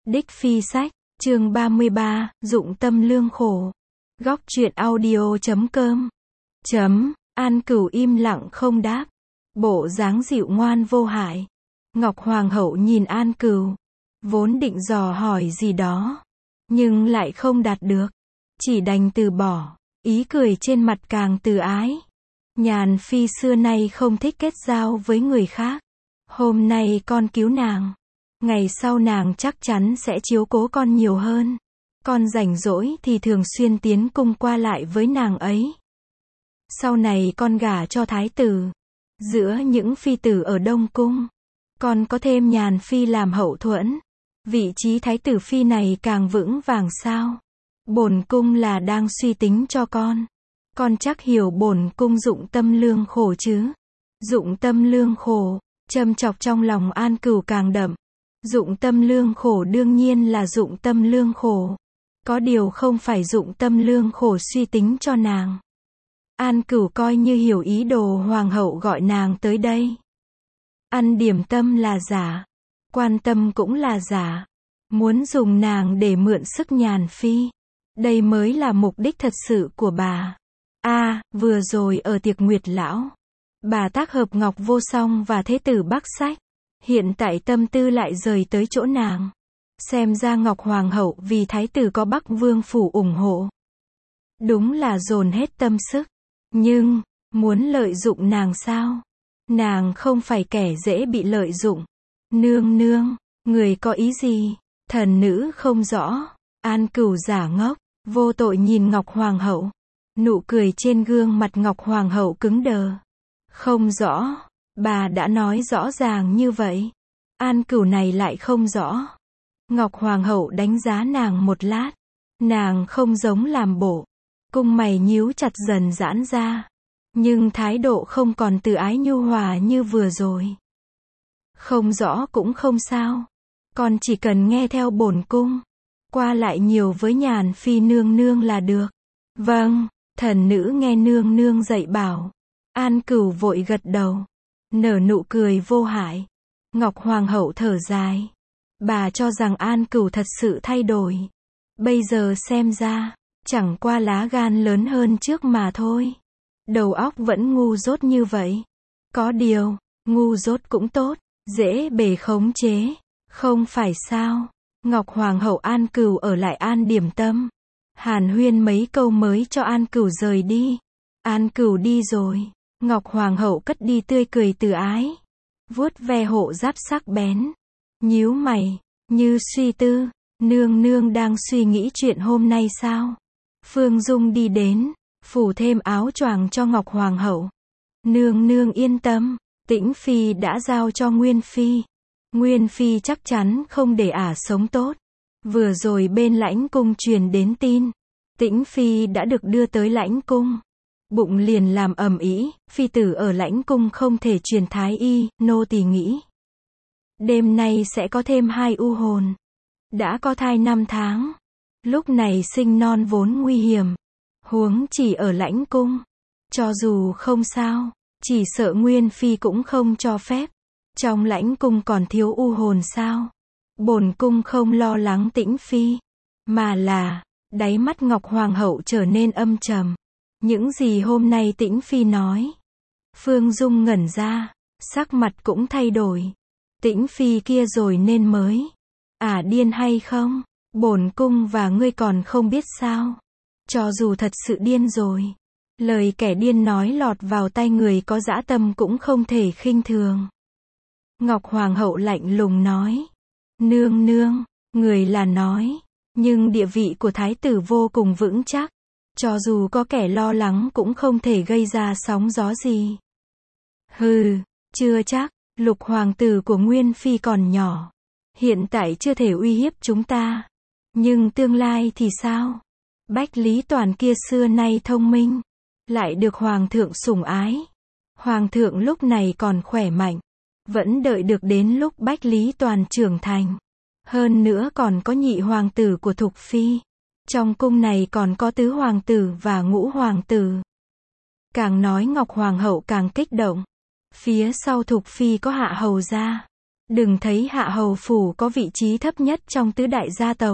Đích Phi Sách, chương 33, Dụng tâm lương khổ. Góc truyện audio.com. An Cửu im lặng không đáp. Bộ dáng dịu ngoan vô hại. Ngọc Hoàng hậu nhìn An Cửu, vốn định dò hỏi gì đó, nhưng lại không đạt được, chỉ đành từ bỏ, ý cười trên mặt càng từ ái. Nhàn Phi xưa nay không thích kết giao với người khác. Hôm nay con cứu nàng, ngày sau nàng chắc chắn sẽ chiếu cố con nhiều hơn. Con rảnh rỗi thì thường xuyên tiến cung qua lại với nàng ấy. Sau này con gả cho thái tử, giữa những phi tử ở Đông Cung, con có thêm Nhàn Phi làm hậu thuẫn, vị trí thái tử phi này càng vững vàng sao? Bổn cung là đang suy tính cho con chắc hiểu bổn cung dụng tâm lương khổ chứ? Dụng tâm lương khổ, châm chọc trong lòng An Cửu càng đậm. Dụng tâm lương khổ đương nhiên là dụng tâm lương khổ, có điều không phải dụng tâm lương khổ suy tính cho nàng. An Cửu coi như hiểu ý đồ hoàng hậu gọi nàng tới đây. Ăn điểm tâm là giả, quan tâm cũng là giả, muốn dùng nàng để mượn sức Nhàn Phi. Đây mới là mục đích thật sự của bà. Vừa rồi ở tiệc Nguyệt Lão, bà tác hợp Ngọc Vô Song và Thế tử Bắc Sách. Hiện tại tâm tư lại rời tới chỗ nàng. Xem ra Ngọc Hoàng hậu vì thái tử có Bắc Vương phủ ủng hộ, đúng là dồn hết tâm sức. Nhưng, muốn lợi dụng nàng sao? Nàng không phải kẻ dễ bị lợi dụng. Nương nương, người có ý gì? Thần nữ không rõ. An Cửu giả ngốc, vô tội nhìn Ngọc Hoàng hậu. Nụ cười trên gương mặt Ngọc Hoàng hậu cứng đờ. Không rõ, bà đã nói rõ ràng như vậy. An Cửu này lại không rõ. Ngọc Hoàng hậu đánh giá nàng một lát. Nàng không giống làm bộ. Cung mày nhíu chặt dần giãn ra. Nhưng thái độ không còn từ ái nhu hòa như vừa rồi. Không rõ cũng không sao. Con chỉ cần nghe theo bổn cung. Qua lại nhiều với Nhàn Phi nương nương là được. Vâng, thần nữ nghe nương nương dạy bảo. An Cửu vội gật đầu, nở nụ cười vô hại. Ngọc Hoàng hậu thở dài. Bà cho rằng An Cửu thật sự thay đổi. Bây giờ xem ra, chẳng qua lá gan lớn hơn trước mà thôi. Đầu óc vẫn ngu dốt như vậy. Có điều, ngu dốt cũng tốt, dễ bề khống chế, không phải sao? Ngọc Hoàng hậu An Cửu ở lại An điểm tâm, hàn huyên mấy câu mới cho An Cửu rời đi. An Cửu đi rồi, Ngọc Hoàng hậu cất đi tươi cười từ ái, vuốt ve hộ giáp sắc bén, nhíu mày, như suy tư. Nương nương đang suy nghĩ chuyện hôm nay sao? Phương Dung đi đến, phủ thêm áo choàng cho Ngọc Hoàng hậu. Nương nương yên tâm, Tĩnh Phi đã giao cho Nguyên Phi. Nguyên Phi chắc chắn không để ả sống tốt. Vừa rồi bên lãnh cung truyền đến tin, Tĩnh Phi đã được đưa tới lãnh cung. Bụng liền làm ầm ĩ, phi tử ở lãnh cung không thể truyền thái y, nô tỳ nghĩ đêm nay sẽ có thêm 2 u hồn. Đã có thai 5 tháng. Lúc này sinh non vốn nguy hiểm. Huống chỉ ở lãnh cung. Cho dù không sao, chỉ sợ Nguyên Phi cũng không cho phép. Trong lãnh cung còn thiếu u hồn sao? Bổn cung không lo lắng Tĩnh Phi, mà là, đáy mắt Ngọc Hoàng hậu trở nên âm trầm. Những gì hôm nay Tĩnh Phi nói. Phương Dung ngẩn ra, sắc mặt cũng thay đổi. Tĩnh Phi kia rồi nên mới. Điên hay không? Bổn cung và ngươi còn không biết sao? Cho dù thật sự điên rồi, lời kẻ điên nói lọt vào tai người có dã tâm cũng không thể khinh thường. Ngọc Hoàng hậu lạnh lùng nói. Nương nương, người là nói, nhưng địa vị của thái tử vô cùng vững chắc. Cho dù có kẻ lo lắng cũng không thể gây ra sóng gió gì. Hừ, chưa chắc, Lục hoàng tử của Nguyên Phi còn nhỏ. Hiện tại chưa thể uy hiếp chúng ta. Nhưng tương lai thì sao? Bách Lý Toàn kia xưa nay thông minh, lại được hoàng thượng sủng ái. Hoàng thượng lúc này còn khỏe mạnh, vẫn đợi được đến lúc Bách Lý Toàn trưởng thành. Hơn nữa còn có nhị hoàng tử của Thục Phi. Trong cung này còn có tứ hoàng tử và ngũ hoàng tử. Càng nói Ngọc Hoàng hậu càng kích động. Phía sau Thục Phi có Hạ hầu gia. Đừng thấy Hạ Hầu phủ có vị trí thấp nhất trong tứ đại gia tộc.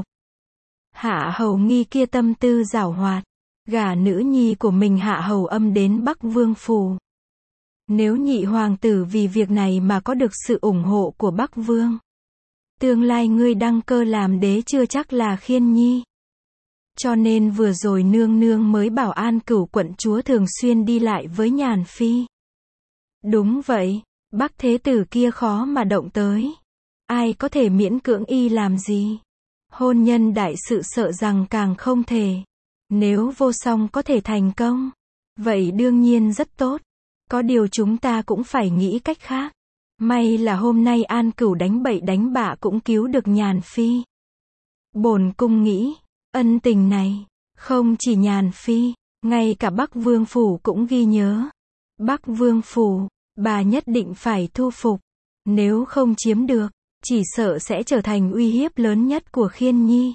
Hạ Hầu Nghi kia tâm tư giảo hoạt, gả nữ nhi của mình Hạ Hầu Âm đến Bắc Vương phủ. Nếu nhị hoàng tử vì việc này mà có được sự ủng hộ của Bắc Vương, tương lai ngươi đăng cơ làm đế chưa chắc là khiên nhi. Cho nên vừa rồi nương nương mới bảo An Cửu quận chúa thường xuyên đi lại với Nhàn Phi. Đúng vậy, Bắc thế tử kia khó mà động tới. Ai có thể miễn cưỡng y làm gì? Hôn nhân đại sự sợ rằng càng không thể. Nếu vô song có thể thành công, vậy đương nhiên rất tốt. Có điều chúng ta cũng phải nghĩ cách khác. May là hôm nay An Cửu đánh bậy đánh bạ cũng cứu được Nhàn Phi. Bổn cung nghĩ, ân tình này, không chỉ Nhàn Phi, ngay cả Bắc Vương phủ cũng ghi nhớ. Bắc Vương phủ, bà nhất định phải thu phục. Nếu không chiếm được, chỉ sợ sẽ trở thành uy hiếp lớn nhất của Khiên Nhi.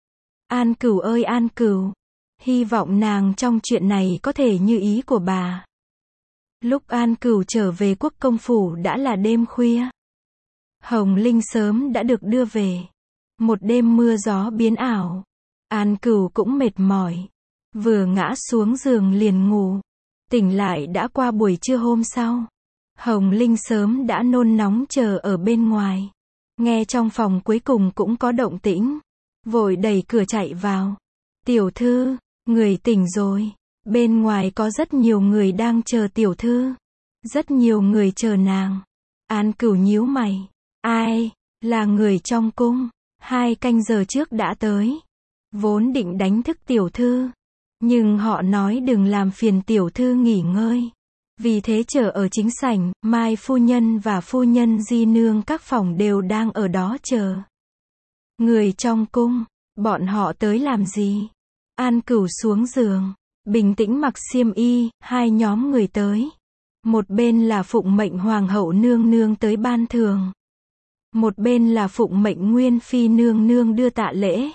An Cửu ơi An Cửu, hy vọng nàng trong chuyện này có thể như ý của bà. Lúc An Cửu trở về Quốc công phủ đã là đêm khuya. Hồng Linh sớm đã được đưa về. Một đêm mưa gió biến ảo. An Cửu cũng mệt mỏi. Vừa ngã xuống giường liền ngủ. Tỉnh lại đã qua buổi trưa hôm sau. Hồng Linh sớm đã nôn nóng chờ ở bên ngoài. Nghe trong phòng cuối cùng cũng có động tĩnh. Vội đẩy cửa chạy vào. Tiểu thư, người tỉnh rồi. Bên ngoài có rất nhiều người đang chờ tiểu thư. Rất nhiều người chờ nàng. An Cửu nhíu mày. Ai? Là người trong cung. 2 canh giờ trước đã tới. Vốn định đánh thức tiểu thư. Nhưng họ nói đừng làm phiền tiểu thư nghỉ ngơi. Vì thế chờ ở chính sảnh, Mai phu nhân và phu nhân Di nương các phòng đều đang ở đó chờ. Người trong cung, bọn họ tới làm gì? An Cửu xuống giường, bình tĩnh mặc xiêm y, 2 nhóm người tới. Một bên là phụng mệnh hoàng hậu nương nương tới ban thưởng. Một bên là phụng mệnh nguyên phi nương nương đưa tạ lễ.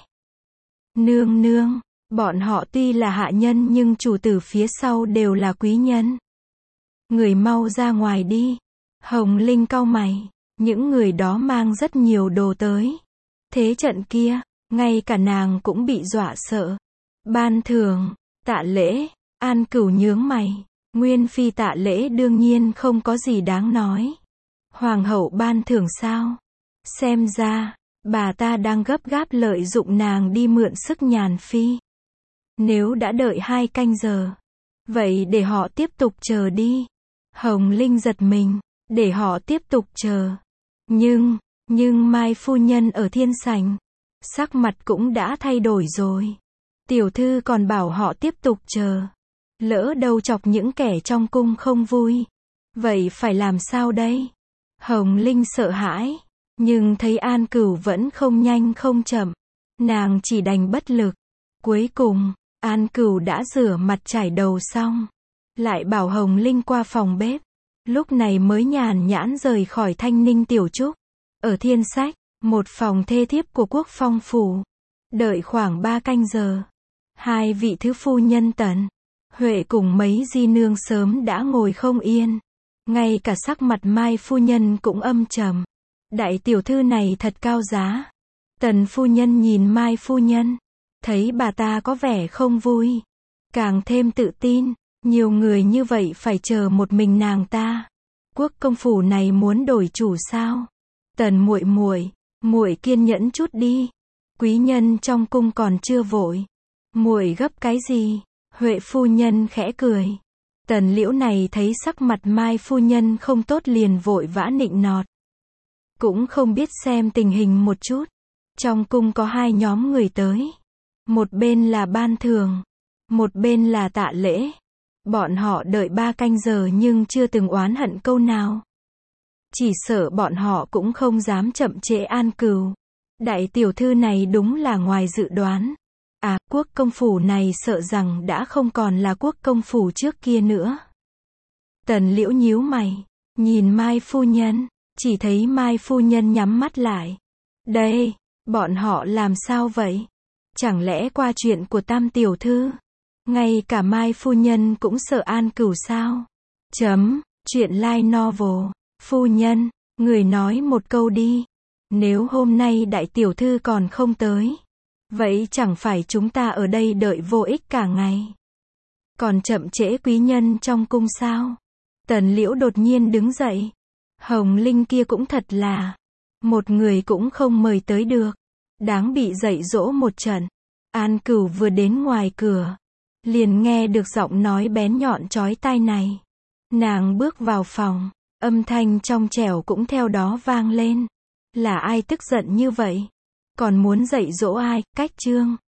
Nương nương, bọn họ tuy là hạ nhân nhưng chủ tử phía sau đều là quý nhân. Người mau ra ngoài đi. Hồng Linh cau mày. Những người đó mang rất nhiều đồ tới. Thế trận kia, ngay cả nàng cũng bị dọa sợ. Ban thưởng, tạ lễ, An Cửu nhướng mày. Nguyên phi tạ lễ đương nhiên không có gì đáng nói. Hoàng hậu ban thưởng sao? Xem ra, bà ta đang gấp gáp lợi dụng nàng đi mượn sức Nhàn Phi. Nếu đã đợi 2 canh giờ, vậy để họ tiếp tục chờ đi. Hồng Linh giật mình, để họ tiếp tục chờ. Nhưng Mai phu nhân ở thiên sảnh, sắc mặt cũng đã thay đổi rồi. Tiểu thư còn bảo họ tiếp tục chờ. Lỡ đâu chọc những kẻ trong cung không vui. Vậy phải làm sao đây? Hồng Linh sợ hãi, nhưng thấy An Cửu vẫn không nhanh không chậm. Nàng chỉ đành bất lực. Cuối cùng, An Cửu đã rửa mặt trải đầu xong. Lại bảo Hồng Linh qua phòng bếp. Lúc này mới nhàn nhãn rời khỏi Thanh Ninh Tiểu Trúc. Ở Thiên Sách, một phòng thê thiếp của Quốc Phong phủ. Đợi khoảng 3 canh giờ. 2 vị thứ phu nhân Tần Huệ cùng mấy di nương sớm đã ngồi không yên. Ngay cả sắc mặt Mai phu nhân cũng âm trầm. Đại tiểu thư này thật cao giá. Tần phu nhân nhìn Mai phu nhân. Thấy bà ta có vẻ không vui. Càng thêm tự tin. Nhiều người như vậy phải chờ một mình nàng ta. Quốc công phủ này muốn đổi chủ sao? Tần muội muội, muội kiên nhẫn chút đi. Quý nhân trong cung còn chưa vội. Muội gấp cái gì? Huệ phu nhân khẽ cười. Tần Liễu này thấy sắc mặt Mai phu nhân không tốt liền vội vã nịnh nọt. Cũng không biết xem tình hình một chút. Trong cung có 2 nhóm người tới. Một bên là ban thưởng, một bên là tạ lễ. Bọn họ đợi 3 canh giờ nhưng chưa từng oán hận câu nào. Chỉ sợ bọn họ cũng không dám chậm trễ An Cửu. Đại tiểu thư này đúng là ngoài dự đoán. À, quốc công phủ này sợ rằng đã không còn là quốc công phủ trước kia nữa. Tần Liễu nhíu mày, nhìn Mai phu nhân, chỉ thấy Mai phu nhân nhắm mắt lại. Đây, bọn họ làm sao vậy? Chẳng lẽ qua chuyện của Tam tiểu thư? Ngay cả Mai phu nhân cũng sợ An Cửu sao? Chuyện light novel. Phu nhân, Người nói một câu đi. Nếu hôm nay đại tiểu thư còn không tới, vậy chẳng phải chúng ta ở đây đợi vô ích cả ngày. Còn chậm trễ quý nhân trong cung sao? Tần Liễu đột nhiên đứng dậy. Hồng Linh kia cũng thật là, một người cũng không mời tới được. Đáng bị dạy dỗ một trận. An Cửu vừa đến ngoài cửa, liền nghe được giọng nói bén nhọn chói tai này. Nàng bước vào phòng, âm thanh trong trẻo cũng theo đó vang lên. Là ai tức giận như vậy? Còn muốn dạy dỗ ai? Cách Trương